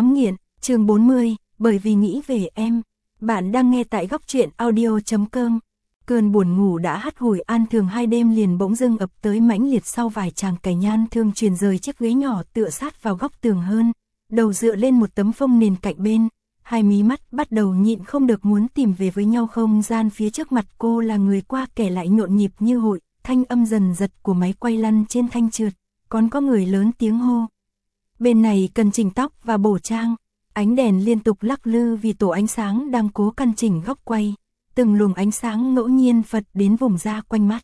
Ám nghiện, chương 40, bởi vì nghĩ về em. Bạn đang nghe tại góc truyện audio.com. Cơn buồn ngủ đã hắt hủi An Thường 2 đêm liền bỗng dưng ập tới mãnh liệt sau vài tràng cày nhan Thương chuyển rời chiếc ghế nhỏ tựa sát vào góc tường hơn, đầu dựa lên một tấm phông nền cạnh bên, hai mí mắt bắt đầu nhịn không được muốn tìm về với nhau. Không gian phía trước mặt cô là người qua kẻ lại nhộn nhịp như hội, thanh âm dần giật của máy quay lăn trên thanh trượt, còn có người lớn tiếng hô. Bên này cần chỉnh tóc và bổ trang, ánh đèn liên tục lắc lư vì tổ ánh sáng đang cố căn chỉnh góc quay, từng luồng ánh sáng ngẫu nhiên phật đến vùng da quanh mắt.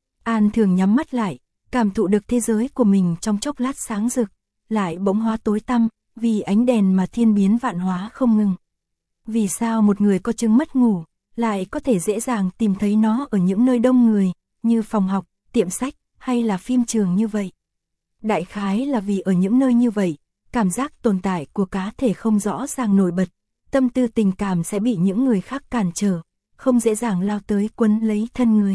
An Thường nhắm mắt lại, cảm thụ được thế giới của mình trong chốc lát sáng rực, lại bỗng hóa tối tăm, vì ánh đèn mà thiên biến vạn hóa không ngừng. Vì sao một người có chứng mất ngủ, lại có thể dễ dàng tìm thấy nó ở những nơi đông người, như phòng học, tiệm sách, hay là phim trường như vậy? Đại khái là vì ở những nơi như vậy, cảm giác tồn tại của cá thể không rõ ràng nổi bật, tâm tư tình cảm sẽ bị những người khác cản trở, không dễ dàng lao tới quấn lấy thân người.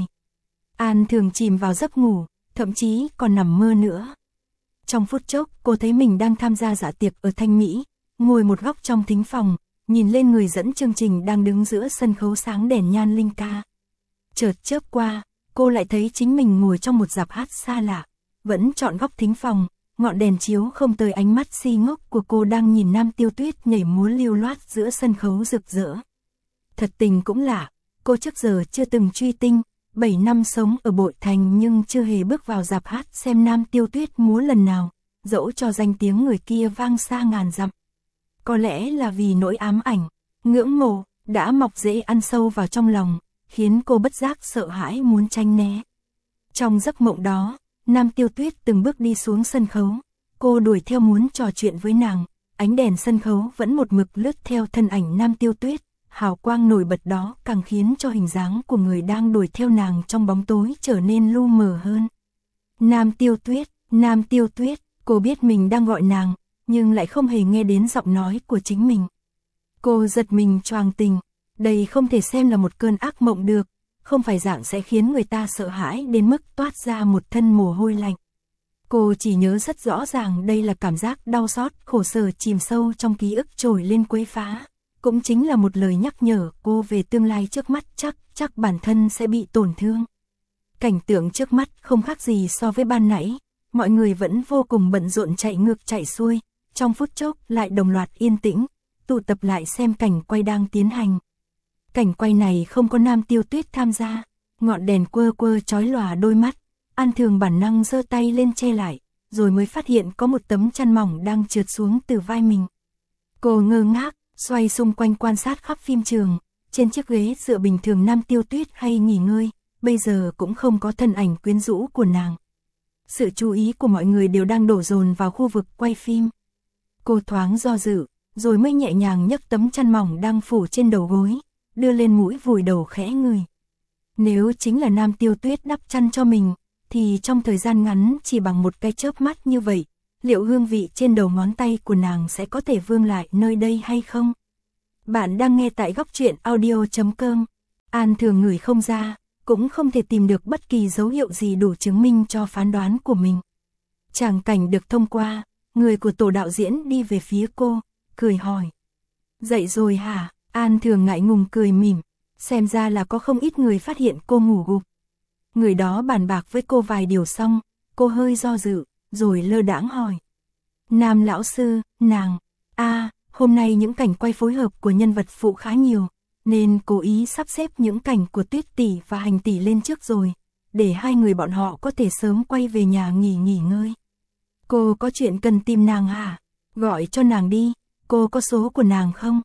An Thường chìm vào giấc ngủ, thậm chí còn nằm mơ nữa. Trong phút chốc, cô thấy mình đang tham gia dạ tiệc ở Thanh Mỹ, ngồi một góc trong thính phòng, nhìn lên người dẫn chương trình đang đứng giữa sân khấu sáng đèn nhan linh ca. Chợt chớp qua, cô lại thấy chính mình ngồi trong một dạp hát xa lạ, vẫn chọn góc thính phòng, ngọn đèn chiếu không tới ánh mắt si ngốc của cô đang nhìn Nam Tiêu Tuyết nhảy múa lưu loát giữa sân khấu rực rỡ. Thật tình cũng lạ, cô trước giờ chưa từng truy tinh, 7 năm sống ở Bội Thành nhưng chưa hề bước vào dạp hát xem Nam Tiêu Tuyết múa lần nào, dẫu cho danh tiếng người kia vang xa ngàn dặm. Có lẽ là vì nỗi ám ảnh, ngưỡng mộ, đã mọc rễ ăn sâu vào trong lòng, khiến cô bất giác sợ hãi muốn tránh né. Trong giấc mộng đó, Nam Tiêu Tuyết từng bước đi xuống sân khấu, cô đuổi theo muốn trò chuyện với nàng, ánh đèn sân khấu vẫn một mực lướt theo thân ảnh Nam Tiêu Tuyết, hào quang nổi bật đó càng khiến cho hình dáng của người đang đuổi theo nàng trong bóng tối trở nên lu mờ hơn. Nam Tiêu Tuyết, Nam Tiêu Tuyết, cô biết mình đang gọi nàng, nhưng lại không hề nghe đến giọng nói của chính mình. Cô giật mình choàng tỉnh, đây không thể xem là một cơn ác mộng được, không phải dạng sẽ khiến người ta sợ hãi đến mức toát ra một thân mồ hôi lạnh. Cô chỉ nhớ rất rõ ràng đây là cảm giác đau xót, khổ sở chìm sâu trong ký ức trồi lên quấy phá, cũng chính là một lời nhắc nhở cô về tương lai trước mắt, chắc bản thân sẽ bị tổn thương. Cảnh tượng trước mắt không khác gì so với ban nãy, mọi người vẫn vô cùng bận rộn chạy ngược chạy xuôi, trong phút chốc lại đồng loạt yên tĩnh, tụ tập lại xem cảnh quay đang tiến hành. Cảnh quay này không có Nam Tiêu Tuyết tham gia, ngọn đèn quơ quơ chói lòa đôi mắt, An Thường bản năng giơ tay lên che lại, rồi mới phát hiện có một tấm chăn mỏng đang trượt xuống từ vai mình. Cô ngơ ngác, xoay xung quanh quan sát khắp phim trường, trên chiếc ghế dựa bình thường Nam Tiêu Tuyết hay nghỉ ngơi, bây giờ cũng không có thân ảnh quyến rũ của nàng. Sự chú ý của mọi người đều đang đổ dồn vào khu vực quay phim. Cô thoáng do dự, rồi mới nhẹ nhàng nhấc tấm chăn mỏng đang phủ trên đầu gối, đưa lên mũi vùi đầu khẽ ngửi. Nếu chính là Nam Tiêu Tuyết đắp chăn cho mình, thì trong thời gian ngắn chỉ bằng một cái chớp mắt như vậy, liệu hương vị trên đầu ngón tay của nàng sẽ có thể vương lại nơi đây hay không? Bạn đang nghe tại góc truyện audio.com. An Thường ngửi không ra, cũng không thể tìm được bất kỳ dấu hiệu gì đủ chứng minh cho phán đoán của mình. Tràng cảnh được thông qua, người của tổ đạo diễn đi về phía cô, cười hỏi. Dậy rồi hả? An Thường ngại ngùng cười mỉm, xem ra là có không ít người phát hiện cô ngủ gục. Người đó bàn bạc với cô vài điều xong, cô hơi do dự, rồi lơ đãng hỏi. Nam lão sư, nàng, hôm nay những cảnh quay phối hợp của nhân vật phụ khá nhiều, nên cố ý sắp xếp những cảnh của Tuyết tỷ và Hành tỷ lên trước rồi, để hai người bọn họ có thể sớm quay về nhà nghỉ ngơi. Cô có chuyện cần tìm nàng hả? Gọi cho nàng đi, cô có số của nàng không?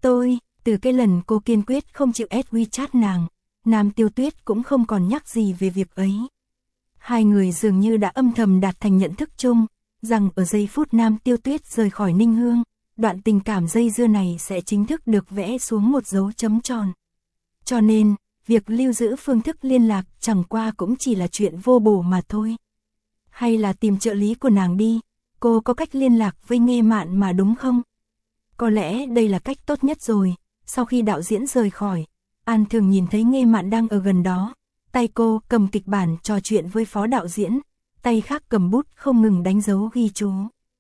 Từ cái lần cô kiên quyết không chịu add WeChat nàng, Nam Tiêu Tuyết cũng không còn nhắc gì về việc ấy. Hai người dường như đã âm thầm đạt thành nhận thức chung, rằng ở giây phút Nam Tiêu Tuyết rời khỏi Ninh Hương, đoạn tình cảm dây dưa này sẽ chính thức được vẽ xuống một dấu chấm tròn. Cho nên, việc lưu giữ phương thức liên lạc chẳng qua cũng chỉ là chuyện vô bổ mà thôi. Hay là tìm trợ lý của nàng đi, cô có cách liên lạc với Nghê Mạn mà đúng không? Có lẽ đây là cách tốt nhất rồi. Sau khi đạo diễn rời khỏi, An Thường nhìn thấy Nghê Mạn đang ở gần đó, tay cô cầm kịch bản trò chuyện với phó đạo diễn, tay khác cầm bút không ngừng đánh dấu ghi chú.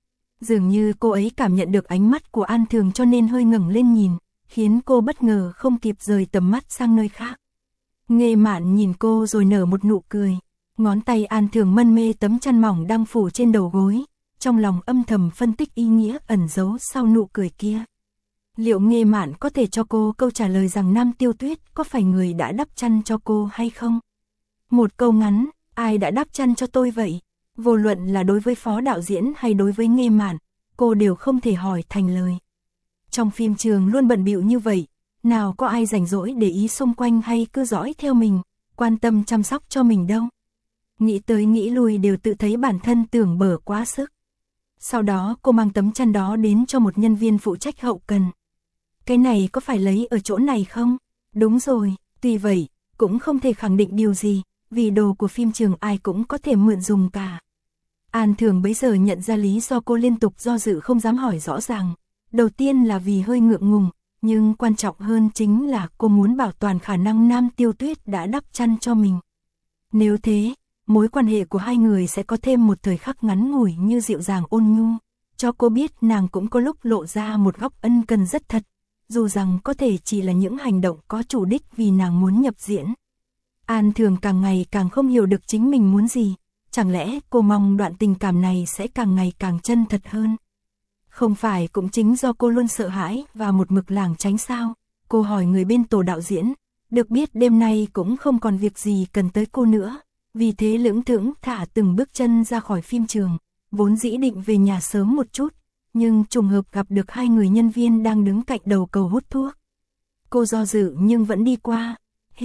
Dường như cô ấy cảm nhận được ánh mắt của An Thường cho nên hơi ngẩng lên nhìn, khiến cô bất ngờ không kịp rời tầm mắt sang nơi khác. Nghê Mạn nhìn cô rồi nở một nụ cười, ngón tay An Thường mân mê tấm chăn mỏng đang phủ trên đầu gối, trong lòng âm thầm phân tích ý nghĩa ẩn giấu sau nụ cười kia. Liệu Nghê Mạn có thể cho cô câu trả lời rằng Nam Tiêu Tuyết có phải người đã đắp chăn cho cô hay không? Một câu ngắn, ai đã đắp chăn cho tôi vậy? Vô luận là đối với phó đạo diễn hay đối với Nghê Mạn, cô đều không thể hỏi thành lời. Trong phim trường luôn bận bịu như vậy, nào có ai rảnh rỗi để ý xung quanh hay cứ dõi theo mình, quan tâm chăm sóc cho mình đâu. Nghĩ tới nghĩ lui đều tự thấy bản thân tưởng bở quá sức. Sau đó cô mang tấm chăn đó đến cho một nhân viên phụ trách hậu cần. Cái này có phải lấy ở chỗ này không? Đúng rồi, tuy vậy, cũng không thể khẳng định điều gì, vì đồ của phim trường ai cũng có thể mượn dùng cả. An Thường bấy giờ nhận ra lý do cô liên tục do dự không dám hỏi rõ ràng. Đầu tiên là vì hơi ngượng ngùng, nhưng quan trọng hơn chính là cô muốn bảo toàn khả năng Nam Tiêu Tuyết đã đắp chăn cho mình. Nếu thế, mối quan hệ của hai người sẽ có thêm một thời khắc ngắn ngủi như dịu dàng ôn nhu, cho cô biết nàng cũng có lúc lộ ra một góc ân cần rất thật, dù rằng có thể chỉ là những hành động có chủ đích vì nàng muốn nhập diễn. An Thường càng ngày càng không hiểu được chính mình muốn gì, chẳng lẽ cô mong đoạn tình cảm này sẽ càng ngày càng chân thật hơn? Không phải cũng chính do cô luôn sợ hãi và một mực lảng tránh sao? Cô hỏi người bên tổ đạo diễn, được biết đêm nay cũng không còn việc gì cần tới cô nữa, vì thế lững thững thả từng bước chân ra khỏi phim trường, vốn dĩ định về nhà sớm một chút, nhưng trùng hợp gặp được hai người nhân viên đang đứng cạnh đầu cầu hút thuốc. Cô do dự nhưng vẫn đi qua.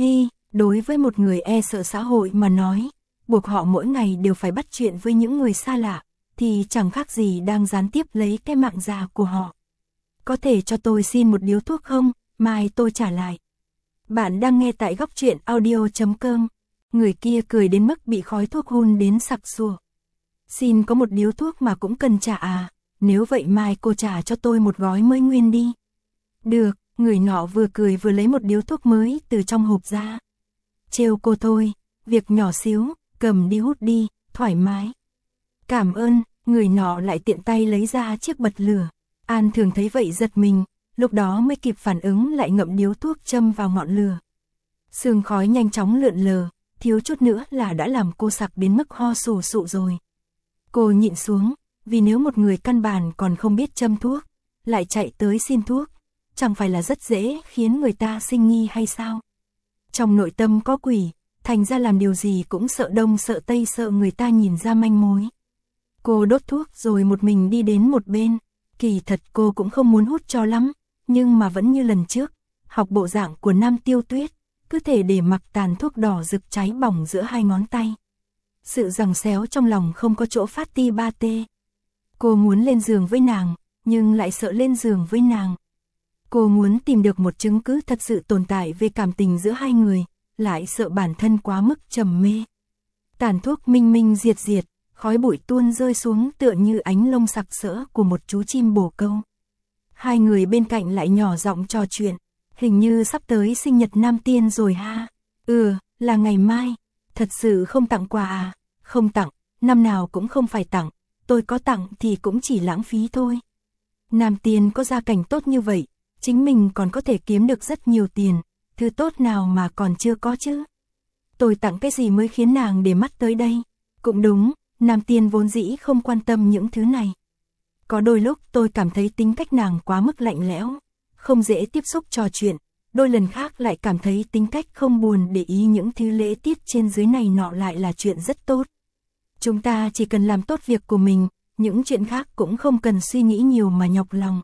Đối với một người e sợ xã hội mà nói, buộc họ mỗi ngày đều phải bắt chuyện với những người xa lạ, thì chẳng khác gì đang gián tiếp lấy cái mạng già của họ. Có thể cho tôi xin một điếu thuốc không? Mai tôi trả lại. Bạn đang nghe tại góc truyện audio.com. Người kia cười đến mức bị khói thuốc hun đến sặc sụa. Xin có một điếu thuốc mà cũng cần trả à? Nếu vậy mai cô trả cho tôi một gói mới nguyên đi. Được, người nọ vừa cười vừa lấy một điếu thuốc mới từ trong hộp ra. Trêu cô thôi, việc nhỏ xíu, cầm đi hút đi, thoải mái. Cảm ơn, người nọ lại tiện tay lấy ra chiếc bật lửa. An Thường thấy vậy giật mình, lúc đó mới kịp phản ứng lại ngậm điếu thuốc châm vào ngọn lửa. Sương khói nhanh chóng lượn lờ, thiếu chút nữa là đã làm cô sặc đến mức ho sù sụ rồi. Cô nhịn xuống, vì nếu một người căn bản còn không biết châm thuốc, lại chạy tới xin thuốc, chẳng phải là rất dễ khiến người ta sinh nghi hay sao? Trong nội tâm có quỷ, thành ra làm điều gì cũng sợ đông sợ tây, sợ người ta nhìn ra manh mối. Cô đốt thuốc rồi một mình đi đến một bên, kỳ thật cô cũng không muốn hút cho lắm, nhưng mà vẫn như lần trước, học bộ dạng của Nam Tiêu Tuyết, cứ thể để mặc tàn thuốc đỏ rực cháy bỏng giữa hai ngón tay. Sự giằng xéo trong lòng không có chỗ phát ti ba tê. Cô muốn lên giường với nàng, nhưng lại sợ lên giường với nàng. Cô muốn tìm được một chứng cứ thật sự tồn tại về cảm tình giữa hai người, lại sợ bản thân quá mức trầm mê. Tàn thuốc minh minh diệt diệt, khói bụi tuôn rơi xuống tựa như ánh lông sặc sỡ của một chú chim bồ câu. Hai người bên cạnh lại nhỏ giọng trò chuyện, hình như sắp tới sinh nhật Nam Tiên rồi ha. Là ngày mai. Thật sự không tặng quà à? Không tặng, năm nào cũng không phải tặng, tôi có tặng thì cũng chỉ lãng phí thôi. Nam Tiên có gia cảnh tốt như vậy, chính mình còn có thể kiếm được rất nhiều tiền, thứ tốt nào mà còn chưa có chứ. Tôi tặng cái gì mới khiến nàng để mắt tới đây? Cũng đúng, Nam Tiên vốn dĩ không quan tâm những thứ này. Có đôi lúc tôi cảm thấy tính cách nàng quá mức lạnh lẽo, không dễ tiếp xúc trò chuyện, đôi lần khác lại cảm thấy tính cách không buồn để ý những thứ lễ tiết trên dưới này nọ lại là chuyện rất tốt. Chúng ta chỉ cần làm tốt việc của mình, những chuyện khác cũng không cần suy nghĩ nhiều mà nhọc lòng.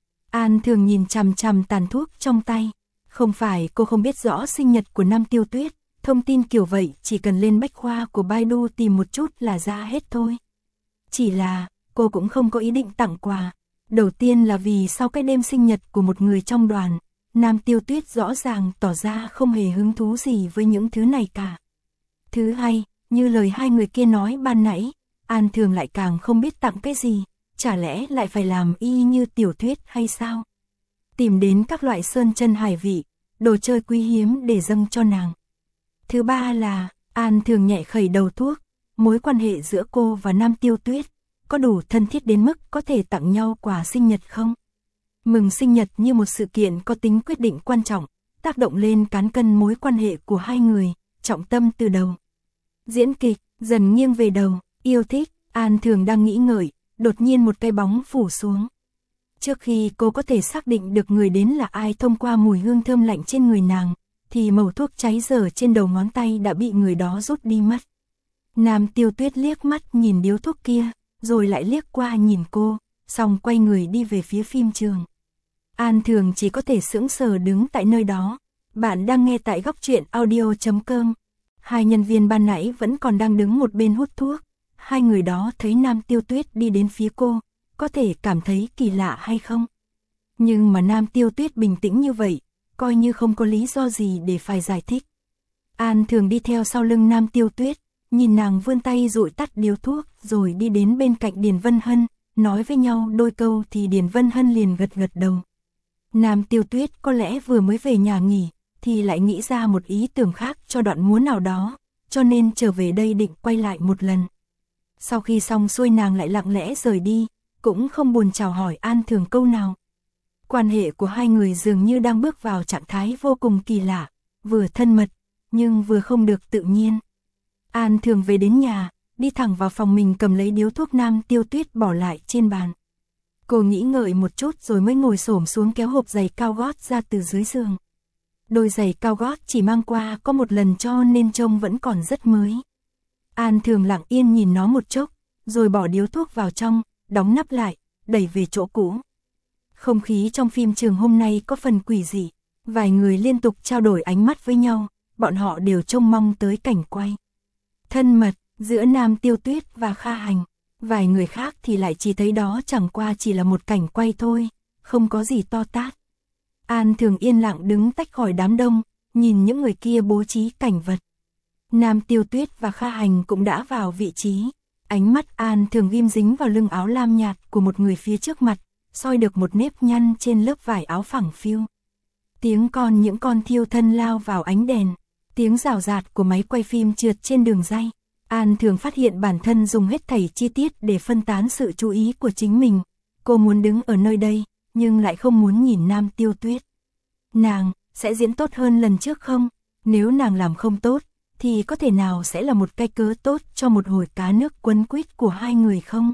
An Thường nhìn chằm chằm tàn thuốc trong tay, không phải cô không biết rõ sinh nhật của Nam Tiêu Tuyết, thông tin kiểu vậy chỉ cần lên bách khoa của Baidu tìm một chút là ra hết thôi. Chỉ là, cô cũng không có ý định tặng quà. Đầu tiên là vì sau cái đêm sinh nhật của một người trong đoàn, Nam Tiêu Tuyết rõ ràng tỏ ra không hề hứng thú gì với những thứ này cả. Thứ hai, như lời hai người kia nói ban nãy, An Thường lại càng không biết tặng cái gì, chả lẽ lại phải làm y như tiểu thuyết hay sao? Tìm đến các loại sơn chân hải vị, đồ chơi quý hiếm để dâng cho nàng. Thứ ba là, An Thường nhẹ khẩy đầu thuốc, mối quan hệ giữa cô và Nam Tiêu Tuyết, có đủ thân thiết đến mức có thể tặng nhau quà sinh nhật không? Mừng sinh nhật như một sự kiện có tính quyết định quan trọng, tác động lên cán cân mối quan hệ của hai người, trọng tâm từ đầu. Diễn kịch, dần nghiêng về đầu, yêu thích, An Thường đang nghĩ ngợi, đột nhiên một cái bóng phủ xuống. Trước khi cô có thể xác định được người đến là ai thông qua mùi hương thơm lạnh trên người nàng, thì mẩu thuốc cháy dở trên đầu ngón tay đã bị người đó rút đi mất. Nam Tiêu Tuyết liếc mắt nhìn điếu thuốc kia, rồi lại liếc qua nhìn cô, xong quay người đi về phía phim trường. An Thường chỉ có thể sững sờ đứng tại nơi đó. Bạn đang nghe tại góc truyện audio.com. Hai nhân viên ban nãy vẫn còn đang đứng một bên hút thuốc. Hai người đó thấy Nam Tiêu Tuyết đi đến phía cô, có thể cảm thấy kỳ lạ hay không? Nhưng mà Nam Tiêu Tuyết bình tĩnh như vậy, coi như không có lý do gì để phải giải thích. An Thường đi theo sau lưng Nam Tiêu Tuyết, nhìn nàng vươn tay dụi tắt điếu thuốc rồi đi đến bên cạnh Điền Vân Hân, nói với nhau đôi câu thì Điền Vân Hân liền gật gật đầu. Nam Tiêu Tuyết có lẽ vừa mới về nhà nghỉ, thì lại nghĩ ra một ý tưởng khác cho đoạn múa nào đó, cho nên trở về đây định quay lại một lần. Sau khi xong xuôi nàng lại lặng lẽ rời đi, cũng không buồn chào hỏi An Thường câu nào. Quan hệ của hai người dường như đang bước vào trạng thái vô cùng kỳ lạ, vừa thân mật, nhưng vừa không được tự nhiên. An Thường về đến nhà, đi thẳng vào phòng mình cầm lấy điếu thuốc Nam Tiêu Tuyết bỏ lại trên bàn. Cô nghĩ ngợi một chút rồi mới ngồi xổm xuống kéo hộp giày cao gót ra từ dưới giường. Đôi giày cao gót chỉ mang qua có một lần cho nên trông vẫn còn rất mới. An Thường lặng yên nhìn nó một chốc, rồi bỏ điếu thuốc vào trong, đóng nắp lại, đẩy về chỗ cũ. Không khí trong phim trường hôm nay có phần quỷ dị, vài người liên tục trao đổi ánh mắt với nhau, bọn họ đều trông mong tới cảnh quay thân mật giữa Nam Tiêu Tuyết và Kha Hành. Vài người khác thì lại chỉ thấy đó chẳng qua chỉ là một cảnh quay thôi, không có gì to tát. An Thường yên lặng đứng tách khỏi đám đông, nhìn những người kia bố trí cảnh vật. Nam Tiêu Tuyết và Kha Hành cũng đã vào vị trí. Ánh mắt An Thường ghim dính vào lưng áo lam nhạt của một người phía trước mặt, soi được một nếp nhăn trên lớp vải áo phẳng phiu. Tiếng những con thiêu thân lao vào ánh đèn, tiếng rào rạt của máy quay phim trượt trên đường ray. An Thường phát hiện bản thân dùng hết thảy chi tiết để phân tán sự chú ý của chính mình. Cô muốn đứng ở nơi đây, nhưng lại không muốn nhìn Nam Tiêu Tuyết. Nàng sẽ diễn tốt hơn lần trước không? Nếu nàng làm không tốt, thì có thể nào sẽ là một cái cớ tốt cho một hồi cá nước quấn quýt của hai người không?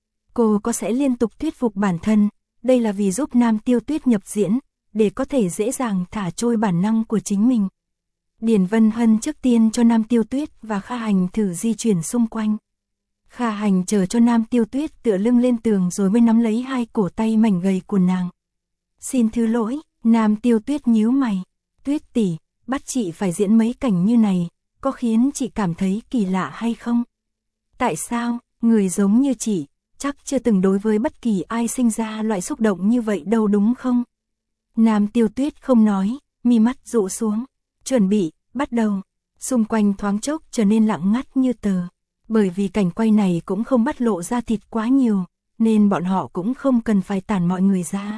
Cô có sẽ liên tục thuyết phục bản thân, đây là vì giúp Nam Tiêu Tuyết nhập diễn, để có thể dễ dàng thả trôi bản năng của chính mình. Điền Vân Hân trước tiên cho Nam Tiêu Tuyết và Kha Hành thử di chuyển xung quanh. Kha Hành chờ cho Nam Tiêu Tuyết tựa lưng lên tường rồi mới nắm lấy hai cổ tay mảnh gầy của nàng. Xin thứ lỗi, Nam Tiêu Tuyết nhíu mày. Tuyết tỷ, bắt chị phải diễn mấy cảnh như này, có khiến chị cảm thấy kỳ lạ hay không? Tại sao, người giống như chị, chắc chưa từng đối với bất kỳ ai sinh ra loại xúc động như vậy đâu đúng không? Nam Tiêu Tuyết không nói, mi mắt dụ xuống. Chuẩn bị, bắt đầu. Xung quanh thoáng chốc trở nên lặng ngắt như tờ. Bởi vì cảnh quay này cũng không bắt lộ ra thịt quá nhiều, nên bọn họ cũng không cần phải tản mọi người ra.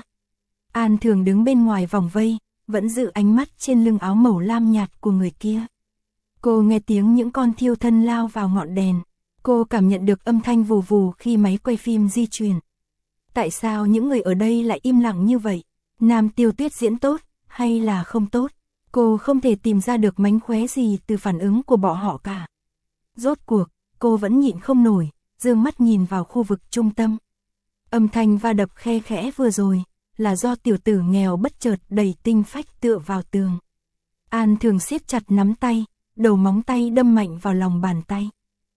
An Thường đứng bên ngoài vòng vây, vẫn giữ ánh mắt trên lưng áo màu lam nhạt của người kia. Cô nghe tiếng những con thiêu thân lao vào ngọn đèn. Cô cảm nhận được âm thanh vù vù khi máy quay phim di chuyển. Tại sao những người ở đây lại im lặng như vậy? Nam Tiêu Tuyết diễn tốt, hay là không tốt? Cô không thể tìm ra được mánh khóe gì từ phản ứng của bọn họ cả. Rốt cuộc, cô vẫn nhịn không nổi, dương mắt nhìn vào khu vực trung tâm. Âm thanh va đập khe khẽ vừa rồi, là do tiểu tử nghèo bất chợt đầy tinh phách tựa vào tường. An Thường siết chặt nắm tay, đầu móng tay đâm mạnh vào lòng bàn tay.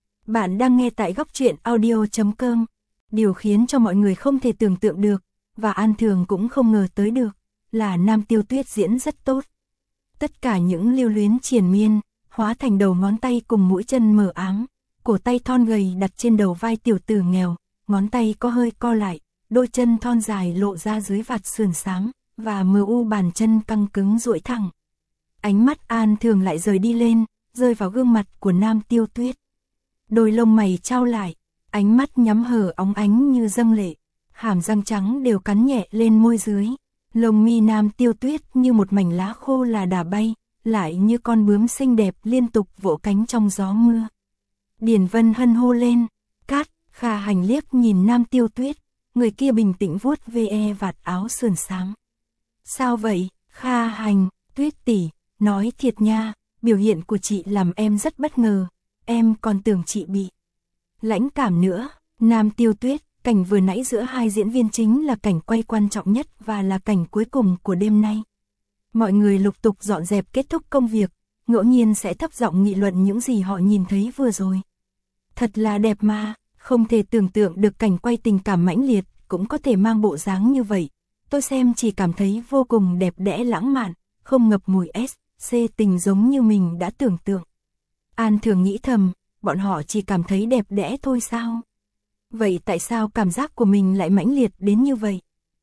Bạn đang nghe tại góc truyện audio.com. Điều khiến cho mọi người không thể tưởng tượng được, và An Thường cũng không ngờ tới được, là Nam Tiêu Tuyết diễn rất tốt. Tất cả những lưu luyến triền miên, hóa thành đầu ngón tay cùng mũi chân mờ ám, cổ tay thon gầy đặt trên đầu vai tiểu tử nghèo, ngón tay có hơi co lại, đôi chân thon dài lộ ra dưới vạt sườn xám, và mờ u bàn chân căng cứng duỗi thẳng. Ánh mắt An Thường lại rời đi lên, rơi vào gương mặt của Nam Tiêu Tuyết. Đôi lông mày trao lại, ánh mắt nhắm hờ óng ánh như dâng lệ, hàm răng trắng đều cắn nhẹ lên môi dưới. Lông mi Nam Tiêu Tuyết như một mảnh lá khô là đà bay, lại như con bướm xinh đẹp liên tục vỗ cánh trong gió mưa. Điền Vân Hân hô lên, cát, Kha Hành liếc nhìn Nam Tiêu Tuyết, người kia bình tĩnh vuốt ve vạt áo sườn xám. Sao vậy, Kha Hành, Tuyết tỷ, nói thiệt nha, biểu hiện của chị làm em rất bất ngờ, em còn tưởng chị bị lãnh cảm nữa. Nam Tiêu Tuyết, cảnh vừa nãy giữa hai diễn viên chính là cảnh quay quan trọng nhất và là cảnh cuối cùng của đêm nay. Mọi người lục tục dọn dẹp kết thúc công việc, ngẫu nhiên sẽ thấp giọng nghị luận những gì họ nhìn thấy vừa rồi. Thật là đẹp mà, không thể tưởng tượng được cảnh quay tình cảm mãnh liệt cũng có thể mang bộ dáng như vậy. Tôi xem chỉ cảm thấy vô cùng đẹp đẽ lãng mạn, không ngập mùi SC tình giống như mình đã tưởng tượng. An Thường nghĩ thầm, bọn họ chỉ cảm thấy đẹp đẽ thôi sao? Vậy tại sao cảm giác của mình lại mãnh liệt đến như vậy?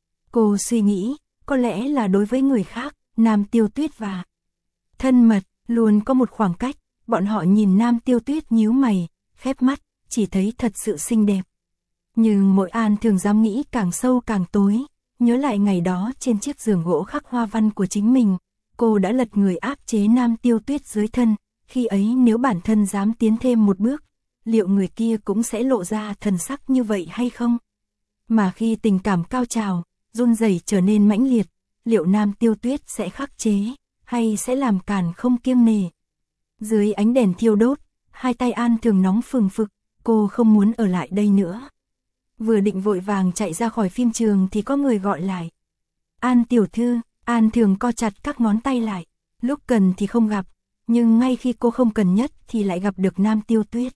Cô suy nghĩ, có lẽ là đối với người khác, Nam Tiêu Tuyết và thân mật, luôn có một khoảng cách. Bọn họ nhìn Nam Tiêu Tuyết nhíu mày, khép mắt, chỉ thấy thật sự xinh đẹp. Nhưng mỗi An Thường dám nghĩ càng sâu càng tối, nhớ lại ngày đó trên chiếc giường gỗ khắc hoa văn của chính mình, cô đã lật người áp chế Nam Tiêu Tuyết dưới thân, khi ấy nếu bản thân dám tiến thêm một bước, liệu người kia cũng sẽ lộ ra thần sắc như vậy hay không? Mà khi tình cảm cao trào, run rẩy trở nên mãnh liệt, liệu Nam Tiêu Tuyết sẽ khắc chế, hay sẽ làm càn không kiêng nề? Dưới ánh đèn thiêu đốt, hai tay An Thường nóng phừng phực, cô không muốn ở lại đây nữa. Vừa định vội vàng chạy ra khỏi phim trường thì có người gọi lại. An tiểu thư, An Thường co chặt các ngón tay lại, lúc cần thì không gặp, nhưng ngay khi cô không cần nhất thì lại gặp được Nam Tiêu Tuyết.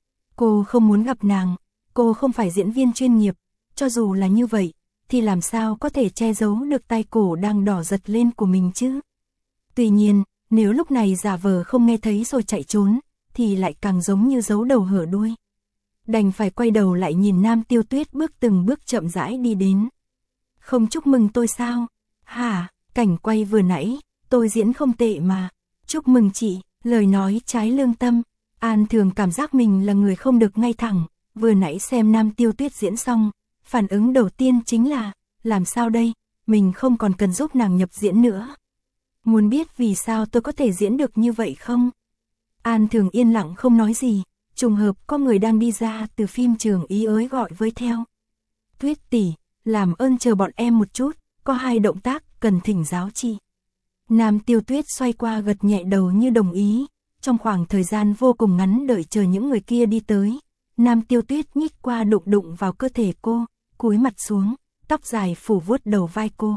Cô không muốn gặp nàng, cô không phải diễn viên chuyên nghiệp, cho dù là như vậy, thì làm sao có thể che giấu được tay cổ đang đỏ giật lên của mình chứ? Tuy nhiên, nếu lúc này giả vờ không nghe thấy rồi chạy trốn, thì lại càng giống như giấu đầu hở đuôi. Đành phải quay đầu lại nhìn Nam Tiêu Tuyết bước từng bước chậm rãi đi đến. Không chúc mừng tôi sao? Hả, cảnh quay vừa nãy, tôi diễn không tệ mà. Chúc mừng chị, lời nói trái lương tâm. An Thường cảm giác mình là người không được ngay thẳng, vừa nãy xem Nam Tiêu Tuyết diễn xong, phản ứng đầu tiên chính là, làm sao đây, mình không còn cần giúp nàng nhập diễn nữa. Muốn biết vì sao tôi có thể diễn được như vậy không? An Thường yên lặng không nói gì, trùng hợp có người đang đi ra từ phim trường ý ới gọi với theo. Tuyết tỷ, làm ơn chờ bọn em một chút, có hai động tác cần thỉnh giáo chị. Nam Tiêu Tuyết xoay qua gật nhẹ đầu như đồng ý. Trong khoảng thời gian vô cùng ngắn đợi chờ những người kia đi tới, Nam Tiêu Tuyết nhích qua đụng đụng vào cơ thể cô, cúi mặt xuống, tóc dài phủ vuốt đầu vai cô.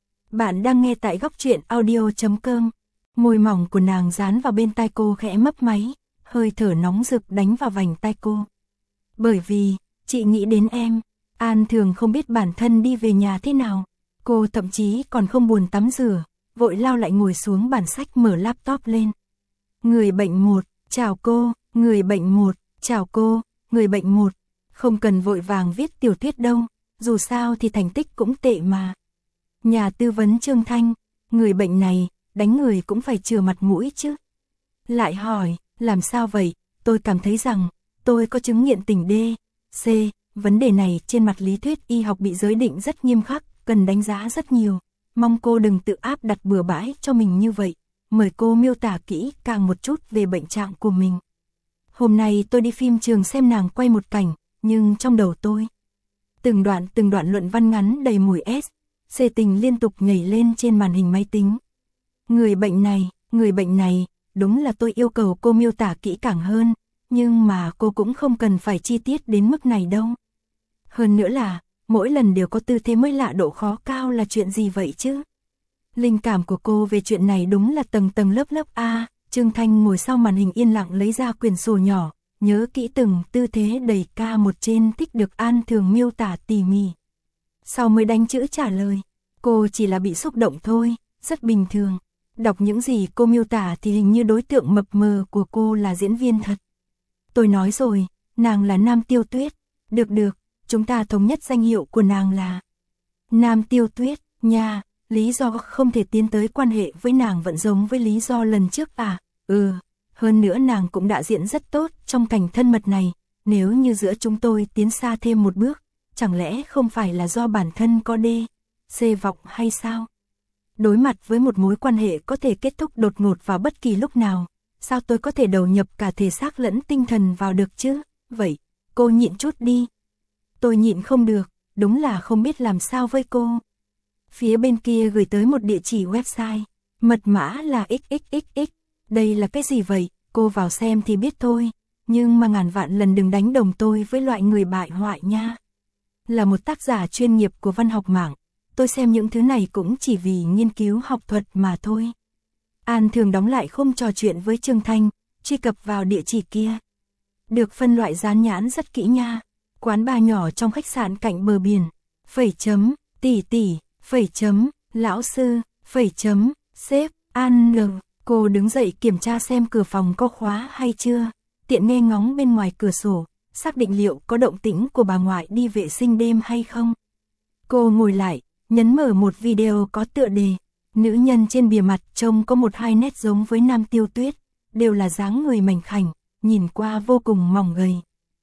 Bạn đang nghe tại góc truyện audio.com. Môi mỏng của nàng dán vào bên tai cô khẽ mấp máy, hơi thở nóng rực đánh vào vành tai cô. Bởi vì, chị nghĩ đến em, An Thường không biết bản thân đi về nhà thế nào, cô thậm chí còn không buồn tắm rửa, vội lao lại ngồi xuống bàn sách mở laptop lên. Người bệnh 1, chào cô, người bệnh 1, chào cô, người bệnh 1, không cần vội vàng viết tiểu thuyết đâu, dù sao thì thành tích cũng tệ mà. Nhà tư vấn Trương Thanh, người bệnh này, đánh người cũng phải chừa mặt mũi chứ. Lại hỏi, làm sao vậy, tôi cảm thấy rằng, tôi có chứng nghiện tình D, C, vấn đề này trên mặt lý thuyết y học bị giới định rất nghiêm khắc, cần đánh giá rất nhiều, mong cô đừng tự áp đặt bừa bãi cho mình như vậy. Mời cô miêu tả kỹ càng một chút về bệnh trạng của mình. Hôm nay tôi đi phim trường xem nàng quay một cảnh, nhưng trong đầu tôi, từng đoạn luận văn ngắn đầy mùi C tình liên tục nhảy lên trên màn hình máy tính. Người bệnh này, đúng là tôi yêu cầu cô miêu tả kỹ càng hơn, nhưng mà cô cũng không cần phải chi tiết đến mức này đâu. Hơn nữa là, mỗi lần đều có tư thế mới lạ, độ khó cao là chuyện gì vậy chứ? Linh cảm của cô về chuyện này đúng là tầng tầng lớp lớp a. Trương Thanh ngồi sau màn hình yên lặng lấy ra quyển sổ nhỏ, nhớ kỹ từng tư thế đầy ca một trên tích được An Thường miêu tả tỉ mỉ. Sau mới đánh chữ trả lời, cô chỉ là bị xúc động thôi, rất bình thường. Đọc những gì cô miêu tả thì hình như đối tượng mập mờ của cô là diễn viên thật. Tôi nói rồi, nàng là Nam Tiêu Tuyết. Được, chúng ta thống nhất danh hiệu của nàng là Nam Tiêu Tuyết, nha. Lý do không thể tiến tới quan hệ với nàng vẫn giống với lý do lần trước à? Hơn nữa nàng cũng đã diễn rất tốt trong cảnh thân mật này, nếu như giữa chúng tôi tiến xa thêm một bước, chẳng lẽ không phải là do bản thân có C vọng hay sao? Đối mặt với một mối quan hệ có thể kết thúc đột ngột vào bất kỳ lúc nào, sao tôi có thể đầu nhập cả thể xác lẫn tinh thần vào được chứ? Vậy, cô nhịn chút đi. Tôi nhịn không được, đúng là không biết làm sao với cô. Phía bên kia gửi tới một địa chỉ website, mật mã là xxxx. Đây là cái gì vậy, cô vào xem thì biết thôi. Nhưng mà ngàn vạn lần đừng đánh đồng tôi với loại người bại hoại nha. Là một tác giả chuyên nghiệp của văn học mạng, tôi xem những thứ này cũng chỉ vì nghiên cứu học thuật mà thôi. An Thường đóng lại khung trò chuyện với Trương Thanh, truy cập vào địa chỉ kia. Được phân loại dán nhãn rất kỹ nha. Quán bar nhỏ trong khách sạn cạnh bờ biển. Phẩy chấm, tỷ tỷ, phẩy chấm, lão sư, phẩy chấm, sếp, An Ngừng. Cô đứng dậy kiểm tra xem cửa phòng có khóa hay chưa. Tiện nghe ngóng bên ngoài cửa sổ, xác định liệu có động tĩnh của bà ngoại đi vệ sinh đêm hay không. Cô ngồi lại, nhấn mở một video có tựa đề. Nữ nhân trên bìa mặt trông có một hai nét giống với Nam Tiêu Tuyết, đều là dáng người mảnh khảnh, nhìn qua vô cùng mỏng gầy.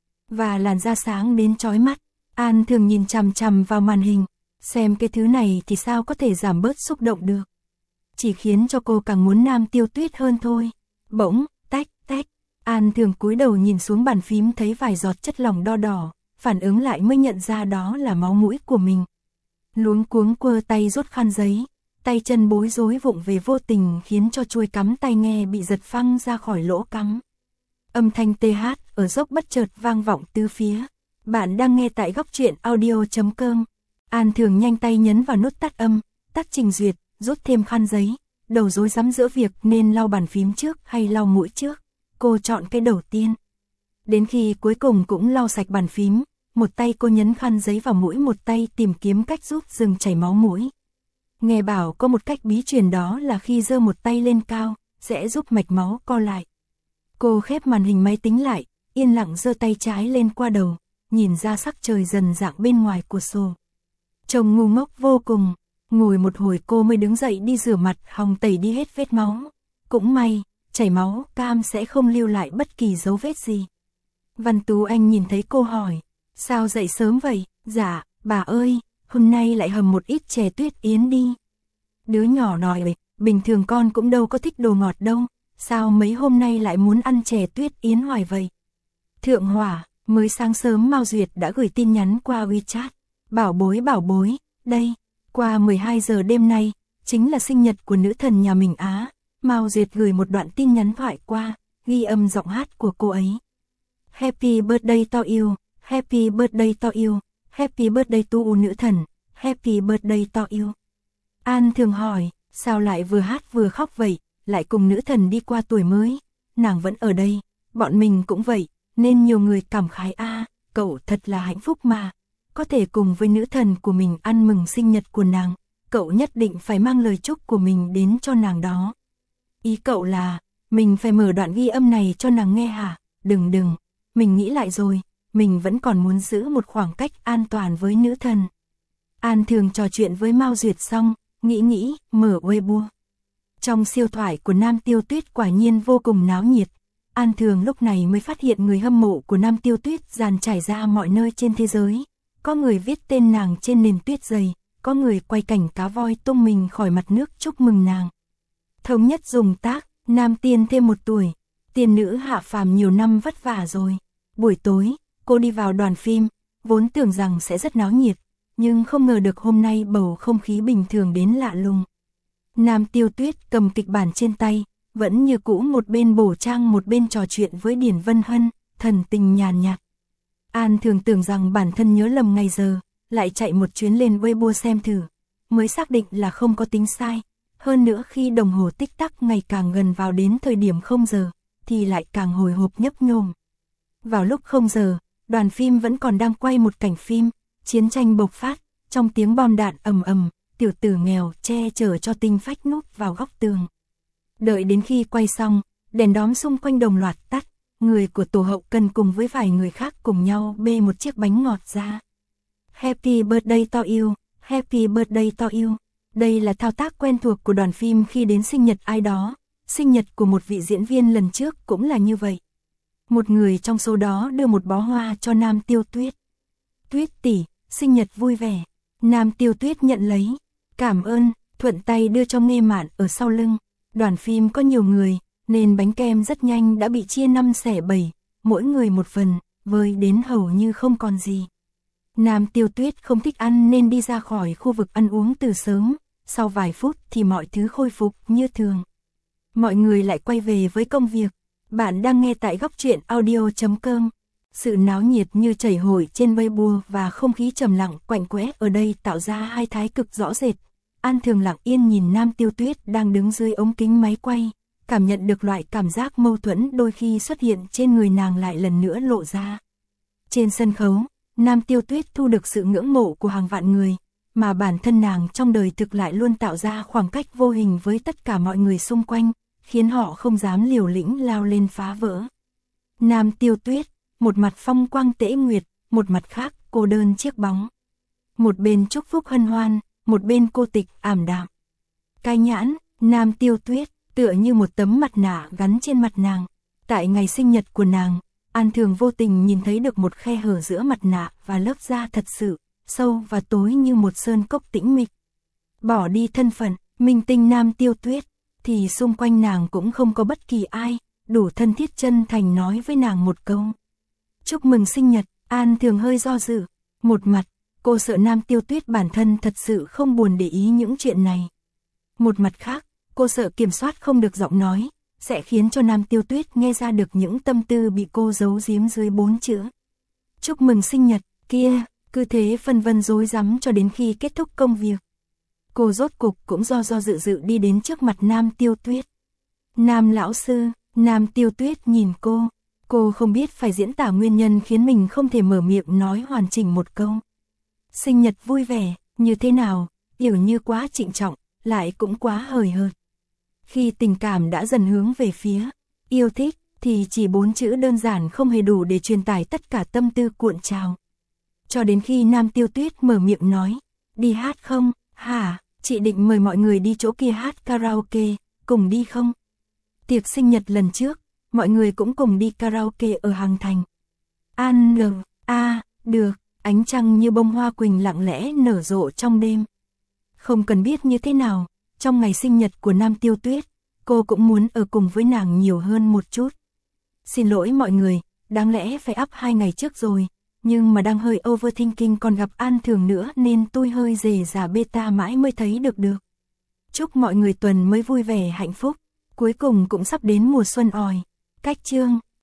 Và làn da sáng đến chói mắt. An Thường nhìn chằm chằm vào màn hình, xem cái thứ này thì sao có thể giảm bớt xúc động được. Chỉ khiến cho cô càng muốn Nam Tiêu Tuyết hơn thôi. Bỗng, tách, tách. An Thường cúi đầu nhìn xuống bàn phím thấy vài giọt chất lỏng đo đỏ, phản ứng lại mới nhận ra đó là máu mũi của mình. Luống cuống quơ tay rút khăn giấy, tay chân bối rối vụng về vô tình khiến cho chuôi cắm tai nghe bị giật phăng ra khỏi lỗ cắm. Âm thanh TH ở dốc bất chợt vang vọng tứ phía. Bạn đang nghe tại góc truyện audio.com. An Thường nhanh tay nhấn vào nút tắt âm, tắt trình duyệt, rút thêm khăn giấy, đầu rối rắm giữa việc nên lau bàn phím trước hay lau mũi trước. Cô chọn cái đầu tiên. Đến khi cuối cùng cũng lau sạch bàn phím, một tay cô nhấn khăn giấy vào mũi, một tay tìm kiếm cách giúp dừng chảy máu mũi. Nghe bảo có một cách bí truyền, đó là khi giơ một tay lên cao, sẽ giúp mạch máu co lại. Cô khép màn hình máy tính lại, yên lặng giơ tay trái lên qua đầu, nhìn ra sắc trời dần rạng bên ngoài cửa sổ. Trông ngu ngốc vô cùng, ngồi một hồi cô mới đứng dậy đi rửa mặt, hòng tẩy đi hết vết máu. Cũng may, chảy máu cam sẽ không lưu lại bất kỳ dấu vết gì. Văn Tú Anh nhìn thấy cô hỏi, sao dậy sớm vậy? Dạ, bà ơi, hôm nay lại hầm một ít chè tuyết yến đi. Đứa nhỏ nói, bình thường con cũng đâu có thích đồ ngọt đâu, sao mấy hôm nay lại muốn ăn chè tuyết yến hoài vậy? Thượng Hỏa, mới sáng sớm Mao Duyệt đã gửi tin nhắn qua WeChat. Bảo bối, đây, qua 12 giờ đêm nay, chính là sinh nhật của nữ thần nhà mình Á. Mao Duyệt gửi một đoạn tin nhắn thoại qua, ghi âm giọng hát của cô ấy. Happy birthday to you, happy birthday to you, happy birthday to nữ thần, happy birthday to you. An Thường hỏi, sao lại vừa hát vừa khóc vậy, lại cùng nữ thần đi qua tuổi mới? Nàng vẫn ở đây, bọn mình cũng vậy, nên nhiều người cảm khái cậu thật là hạnh phúc mà. Có thể cùng với nữ thần của mình ăn mừng sinh nhật của nàng, cậu nhất định phải mang lời chúc của mình đến cho nàng đó. Ý cậu là, mình phải mở đoạn ghi âm này cho nàng nghe hả? Đừng, mình nghĩ lại rồi, mình vẫn còn muốn giữ một khoảng cách an toàn với nữ thần. An Thường trò chuyện với Mao Duyệt xong, nghĩ, mở Weibo. Trong siêu thoại của Nam Tiêu Tuyết quả nhiên vô cùng náo nhiệt. An Thường lúc này mới phát hiện người hâm mộ của Nam Tiêu Tuyết dàn trải ra mọi nơi trên thế giới. Có người viết tên nàng trên nền tuyết dày, có người quay cảnh cá voi tung mình khỏi mặt nước chúc mừng nàng. Thống nhất dùng tác, nam tiên thêm 1 tuổi, tiên nữ hạ phàm nhiều năm vất vả rồi. Buổi tối, cô đi vào đoàn phim, vốn tưởng rằng sẽ rất náo nhiệt, nhưng không ngờ được hôm nay bầu không khí bình thường đến lạ lùng. Nam Tiêu Tuyết cầm kịch bản trên tay, vẫn như cũ một bên bổ trang một bên trò chuyện với Điển Vân Hân, thần tình nhàn nhạt. An Thường tưởng rằng bản thân nhớ lầm ngày giờ, lại chạy một chuyến lên Weibo xem thử, mới xác định là không có tính sai. Hơn nữa khi đồng hồ tích tắc ngày càng gần vào đến thời điểm 0 giờ, thì lại càng hồi hộp nhấp nhổm. Vào lúc 0 giờ, đoàn phim vẫn còn đang quay một cảnh phim, chiến tranh bộc phát, trong tiếng bom đạn ầm ầm, tiểu tử nghèo che chở cho Tinh Phách núp vào góc tường. Đợi đến khi quay xong, đèn đóm xung quanh đồng loạt tắt, người của tổ hậu cần cùng với vài người khác cùng nhau bê một chiếc bánh ngọt ra. Happy birthday to you, happy birthday to you. Đây là thao tác quen thuộc của đoàn phim khi đến sinh nhật ai đó. Sinh nhật của một vị diễn viên lần trước cũng là như vậy. Một người trong số đó đưa một bó hoa cho Nam Tiêu Tuyết. Tuyết tỷ, sinh nhật vui vẻ. Nam Tiêu Tuyết nhận lấy. Cảm ơn, thuận tay đưa cho Nghê Mạn ở sau lưng. Đoàn phim có nhiều người, nên bánh kem rất nhanh đã bị chia 5 xẻ 7, mỗi người một phần, vơi đến hầu như không còn gì. Nam Tiêu Tuyết không thích ăn nên đi ra khỏi khu vực ăn uống từ sớm, sau vài phút thì mọi thứ khôi phục như thường. Mọi người lại quay về với công việc. Bạn đang nghe tại góc truyện audio.com. Sự náo nhiệt như chảy hội trên Weibo và không khí trầm lặng quạnh quẽ ở đây tạo ra hai thái cực rõ rệt. An Thường lặng yên nhìn Nam Tiêu Tuyết đang đứng dưới ống kính máy quay, cảm nhận được loại cảm giác mâu thuẫn đôi khi xuất hiện trên người nàng lại lần nữa lộ ra. Trên sân khấu, Nam Tiêu Tuyết thu được sự ngưỡng mộ của hàng vạn người, mà bản thân nàng trong đời thực lại luôn tạo ra khoảng cách vô hình với tất cả mọi người xung quanh, khiến họ không dám liều lĩnh lao lên phá vỡ. Nam Tiêu Tuyết, một mặt phong quang tễ nguyệt, một mặt khác cô đơn chiếc bóng. Một bên chúc phúc hân hoan, một bên cô tịch ảm đạm. Cái nhãn, Nam Tiêu Tuyết, tựa như một tấm mặt nạ gắn trên mặt nàng. Tại ngày sinh nhật của nàng, An Thường vô tình nhìn thấy được một khe hở giữa mặt nạ và lớp da thật sự, sâu và tối như một sơn cốc tĩnh mịch. Bỏ đi thân phận, minh tinh Nam Tiêu Tuyết, thì xung quanh nàng cũng không có bất kỳ ai, đủ thân thiết chân thành nói với nàng một câu. Chúc mừng sinh nhật, An Thường hơi do dự. Một mặt, cô sợ Nam Tiêu Tuyết bản thân thật sự không buồn để ý những chuyện này. Một mặt khác, cô sợ kiểm soát không được giọng nói, sẽ khiến cho Nam Tiêu Tuyết nghe ra được những tâm tư bị cô giấu giếm dưới 4 chữ. Chúc mừng sinh nhật, kia, cứ thế phân vân rối rắm cho đến khi kết thúc công việc. Cô rốt cục cũng do dự đi đến trước mặt Nam Tiêu Tuyết. Nam lão sư, Nam Tiêu Tuyết nhìn cô không biết phải diễn tả nguyên nhân khiến mình không thể mở miệng nói hoàn chỉnh một câu. Sinh nhật vui vẻ, như thế nào, kiểu như quá trịnh trọng, lại cũng quá hời hợt. Khi tình cảm đã dần hướng về phía yêu thích, thì chỉ 4 chữ đơn giản không hề đủ để truyền tải tất cả tâm tư cuộn trào. Cho đến khi Nam Tiêu Tuyết mở miệng nói, đi hát không, hả, chị định mời mọi người đi chỗ kia hát karaoke, cùng đi không? Tiệc sinh nhật lần trước, mọi người cũng cùng đi karaoke ở Hàng Thành. Được, ánh trăng như bông hoa quỳnh lặng lẽ nở rộ trong đêm. Không cần biết như thế nào, trong ngày sinh nhật của Nam Tiêu Tuyết, cô cũng muốn ở cùng với nàng nhiều hơn một chút. Xin lỗi mọi người, đáng lẽ phải up 2 ngày trước rồi, nhưng mà đang hơi overthinking còn gặp An Thường nữa nên tôi hơi rề rà beta mãi mới thấy được. Chúc mọi người tuần mới vui vẻ hạnh phúc, cuối cùng cũng sắp đến mùa xuân oi. Cách chương